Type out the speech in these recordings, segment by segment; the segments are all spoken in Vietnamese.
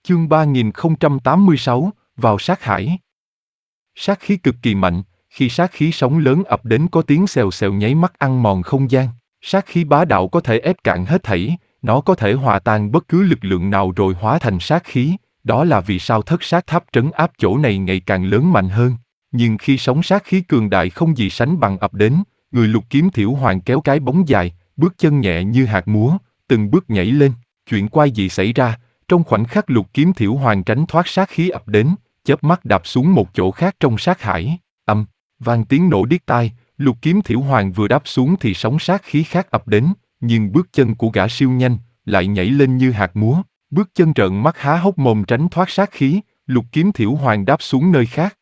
Chương 3086, vào sát hải. Sát khí cực kỳ mạnh, khi sát khí sóng lớn ập đến có tiếng xèo xèo nháy mắt ăn mòn không gian. Sát khí bá đạo có thể ép cạn hết thảy, nó có thể hòa tan bất cứ lực lượng nào rồi hóa thành sát khí, đó là vì sao thất sát tháp trấn áp chỗ này ngày càng lớn mạnh hơn. Nhưng khi sóng sát khí cường đại không gì sánh bằng ập đến, người Lục Kiếm Thiểu Hoàng kéo cái bóng dài, bước chân nhẹ như hạt múa, từng bước nhảy lên. Chuyện quái dị xảy ra, trong khoảnh khắc Lục Kiếm Thiểu Hoàng tránh thoát sát khí ập đến, chớp mắt đạp xuống một chỗ khác trong sát hải. Vang tiếng nổ điếc tai, Lục Kiếm Thiểu Hoàng vừa đáp xuống thì sóng sát khí khác ập đến, nhưng bước chân của gã siêu nhanh, lại nhảy lên như hạt múa, bước chân trợn mắt há hốc mồm tránh thoát sát khí. Lục Kiếm Thiểu Hoàng đáp xuống nơi khác,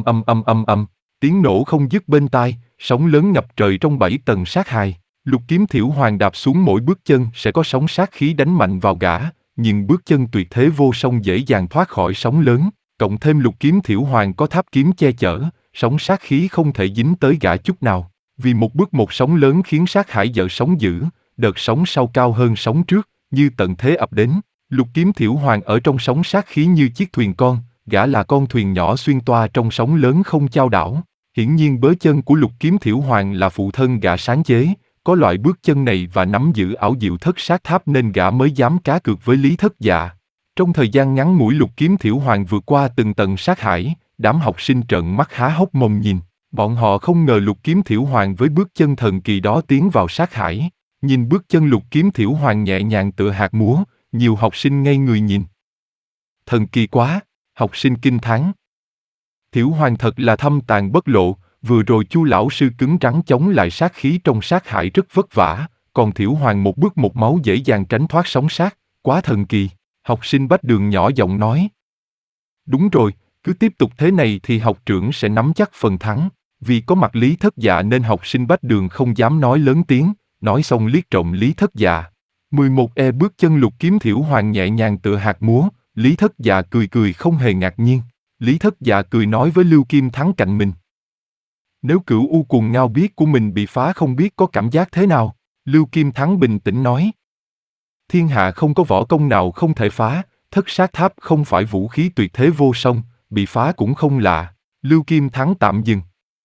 tiếng nổ không dứt bên tai, sóng lớn ngập trời trong 7 tầng sát hài. Lục Kiếm Thiểu Hoàng đạp xuống mỗi bước chân sẽ có sóng sát khí đánh mạnh vào gã, nhưng bước chân tuyệt thế vô song dễ dàng thoát khỏi sóng lớn, cộng thêm Lục Kiếm Thiểu Hoàng có tháp kiếm che chở, sóng sát khí không thể dính tới gã chút nào. Vì một bước một sóng lớn khiến sát hải dở sóng dữ, đợt sóng sau cao hơn sóng trước, như tận thế ập đến. Lục Kiếm Thiểu Hoàng ở trong sóng sát khí như chiếc thuyền con, gã là con thuyền nhỏ xuyên toa trong sóng lớn không chao đảo. Hiển nhiên bớ chân của Lục Kiếm Thiểu Hoàng là phụ thân gã sáng chế, có loại bước chân này và nắm giữ ảo diệu thất sát tháp nên gã mới dám cá cược với Lý Thất Dạ. Trong thời gian ngắn ngủi Lục Kiếm Thiểu Hoàng vượt qua từng tầng sát hải, đám học sinh trợn mắt há hốc mồm nhìn. Bọn họ không ngờ Lục Kiếm Thiểu Hoàng với bước chân thần kỳ đó tiến vào sát hải. Nhìn bước chân Lục Kiếm Thiểu Hoàng nhẹ nhàng tựa hạt múa, nhiều học sinh ngây người nhìn. Thần kỳ quá, học sinh kinh thán. Thiểu Hoàng thật là thâm tàng bất lộ, vừa rồi Chu lão sư cứng rắn chống lại sát khí trong sát hải rất vất vả, còn Thiểu Hoàng một bước một máu dễ dàng tránh thoát sóng sát, quá thần kỳ. Học sinh Bách Đường nhỏ giọng nói. Đúng rồi, cứ tiếp tục thế này thì học trưởng sẽ nắm chắc phần thắng. Vì có mặt Lý Thất Dạ nên học sinh Bách Đường không dám nói lớn tiếng, nói xong liếc trộm Lý Thất Dạ. 11E bước chân Lục Kiếm Thiểu Hoàng nhẹ nhàng tựa hạt múa, Lý Thất Dạ cười cười không hề ngạc nhiên. Lý Thất Dạ cười nói với Lưu Kim Thắng cạnh mình. Nếu Cửu U Cuồng Ngao biết của mình bị phá không biết có cảm giác thế nào? Lưu Kim Thắng bình tĩnh nói. Thiên hạ không có võ công nào không thể phá, thất sát tháp không phải vũ khí tuyệt thế vô song, bị phá cũng không lạ. Lưu Kim Thắng tạm dừng.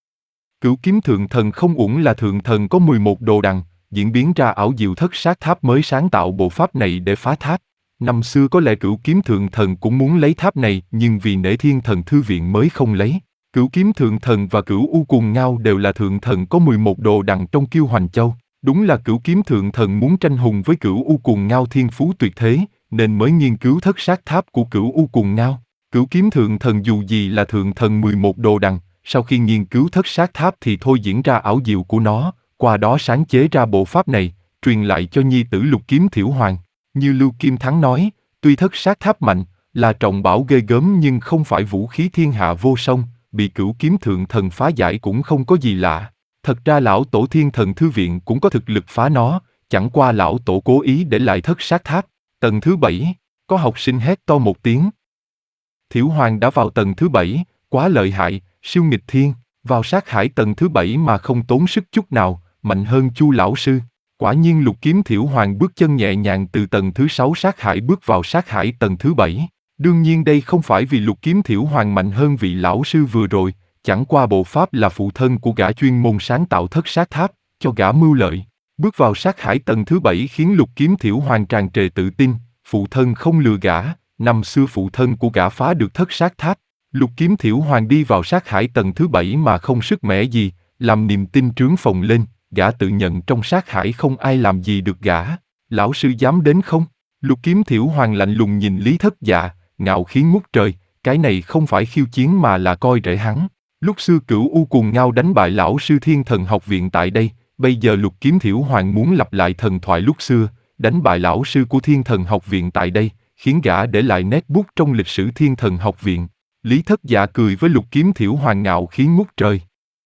Cửu kiếm thượng thần không uổng là thượng thần có 11 đồ đằng, diễn biến ra ảo diệu thất sát tháp mới sáng tạo bộ pháp này để phá tháp. Năm xưa có lẽ Cửu kiếm thượng thần cũng muốn lấy tháp này nhưng vì nể Thiên Thần Thư Viện mới không lấy. Cửu kiếm thượng thần và Cửu U Cuồng Ngao đều là thượng thần có 11 đồ đằng trong Kiêu Hoành Châu. Đúng là Cửu kiếm thượng thần muốn tranh hùng với Cửu U Cuồng Ngao thiên phú tuyệt thế, nên mới nghiên cứu thất sát tháp của Cửu U Cuồng Ngao. Cửu kiếm thượng thần dù gì là thượng thần 11 đồ đằng, sau khi nghiên cứu thất sát tháp thì thôi diễn ra ảo diệu của nó, qua đó sáng chế ra bộ pháp này, truyền lại cho nhi tử Lục Kiếm Thiểu Hoàng. Như Lưu Kim Thắng nói, tuy thất sát tháp mạnh, là trọng bảo ghê gớm nhưng không phải vũ khí thiên hạ vô song, bị Cửu kiếm thượng thần phá giải cũng không có gì lạ. Thật ra lão tổ Thiên Thần Thư Viện cũng có thực lực phá nó, chẳng qua lão tổ cố ý để lại thất sát tháp. Tầng thứ 7, có học sinh hét to một tiếng. Thiểu Hoàng đã vào tầng thứ 7, quá lợi hại, siêu nghịch thiên, vào sát hải tầng thứ 7 mà không tốn sức chút nào, mạnh hơn Chu lão sư. Quả nhiên Lục Kiếm Thiểu Hoàng bước chân nhẹ nhàng từ tầng thứ 6 sát hải bước vào sát hải tầng thứ 7. Đương nhiên đây không phải vì Lục Kiếm Thiểu Hoàng mạnh hơn vị lão sư vừa rồi, chẳng qua bộ pháp là phụ thân của gã chuyên môn sáng tạo thất sát tháp, cho gã mưu lợi. Bước vào sát hải tầng thứ 7 khiến Lục Kiếm Thiểu Hoàng tràn trề tự tin, phụ thân không lừa gã, năm xưa phụ thân của gã phá được thất sát tháp. Lục Kiếm Thiểu Hoàng đi vào sát hải tầng thứ 7 mà không sức mẻ gì, làm niềm tin trướng phồng lên, gã tự nhận trong sát hải không ai làm gì được gã. Lão sư dám đến không? Lục Kiếm Thiểu Hoàng lạnh lùng nhìn Lý Thất Dạ, ngạo khí ngút trời, cái này không phải khiêu chiến mà là coi rẻ hắn. Lúc xưa Cửu U Cuồng Ngao đánh bại lão sư Thiên Thần Học Viện tại đây, bây giờ Lục Kiếm Thiểu Hoàng muốn lặp lại thần thoại lúc xưa, đánh bại lão sư của Thiên Thần Học Viện tại đây, khiến gã để lại nét bút trong lịch sử Thiên Thần Học Viện. Lý Thất Dạ cười với Lục Kiếm Thiểu Hoàng ngạo khí ngút trời.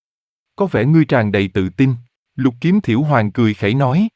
Có vẻ ngươi tràn đầy tự tin. Lục Kiếm Thiểu Hoàng cười khẩy nói.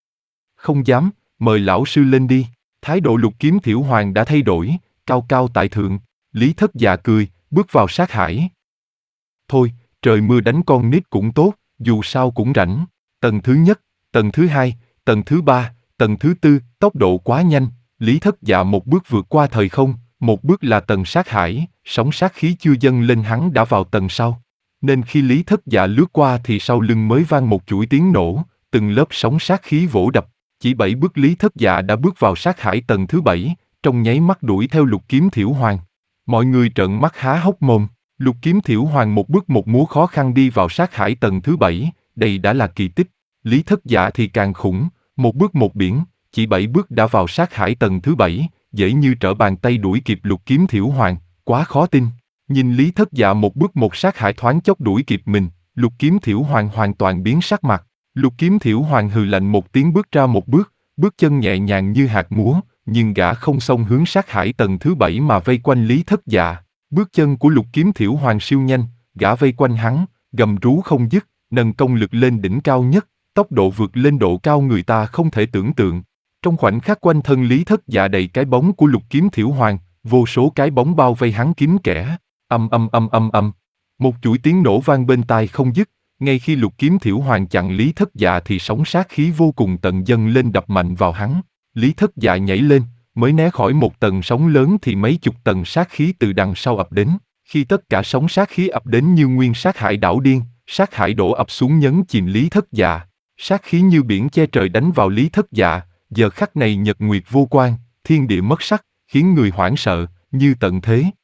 Không dám, mời lão sư lên đi. Thái độ Lục Kiếm Thiểu Hoàng đã thay đổi, cao cao tại thượng. Lý Thất Dạ cười, bước vào sát hải. Thôi, trời mưa đánh con nít cũng tốt, dù sao cũng rảnh. Tầng thứ nhất, tầng thứ hai, tầng thứ ba, tầng thứ tư, tốc độ quá nhanh. Lý Thất Dạ một bước vượt qua thời không, Một bước là tầng sát hải, sóng sát khí chưa dâng lên hắn đã vào tầng sau. Nên khi Lý Thất Dạ lướt qua thì sau lưng mới vang một chuỗi tiếng nổ, từng lớp sóng sát khí vỗ đập. Chỉ 7 bước Lý Thất Dạ đã bước vào sát hải tầng thứ 7, trong nháy mắt đuổi theo Lục Kiếm Thiểu Hoàng. Mọi người trợn mắt há hốc mồm. Lục Kiếm Thiểu Hoàng một bước một múa khó khăn đi vào sát hải tầng thứ 7, đây đã là kỳ tích. Lý Thất Dạ thì càng khủng, một bước một biển, chỉ 7 bước đã vào sát hải tầng thứ 7, dễ như trở bàn tay đuổi kịp Lục Kiếm Thiểu Hoàng, quá khó tin. Nhìn Lý Thất Dạ một bước một sát hải thoáng chốc đuổi kịp mình, Lục Kiếm Thiểu Hoàng hoàn toàn biến sắc mặt. Lục Kiếm Thiểu Hoàng hừ lạnh một tiếng bước ra một bước, bước chân nhẹ nhàng như hạt múa, nhưng gã không xông hướng sát hải tầng thứ 7 mà vây quanh Lý Thất Dạ. Bước chân của Lục Kiếm Thiểu Hoàng siêu nhanh, gã vây quanh hắn, gầm rú không dứt, nâng công lực lên đỉnh cao nhất, tốc độ vượt lên độ cao người ta không thể tưởng tượng. Trong khoảnh khắc quanh thân Lý Thất Dạ đầy cái bóng của Lục Kiếm Thiểu Hoàng, vô số cái bóng bao vây hắn kín kẽ. Âm âm âm âm âm. Một chuỗi tiếng nổ vang bên tai không dứt, ngay khi Lục Kiếm Thiểu Hoàng chặn Lý Thất Dạ thì sóng sát khí vô cùng tận dâng lên đập mạnh vào hắn. Lý Thất Dạ nhảy lên, mới né khỏi một tầng sóng lớn thì mấy chục tầng sát khí từ đằng sau ập đến. Khi tất cả sóng sát khí ập đến như nguyên sát hải đảo điên, sát hải đổ ập xuống nhấn chìm Lý Thất Dạ. Sát khí như biển che trời đánh vào Lý Thất Dạ, giờ khắc này nhật nguyệt vô quang, thiên địa mất sắc, khiến người hoảng sợ, như tận thế.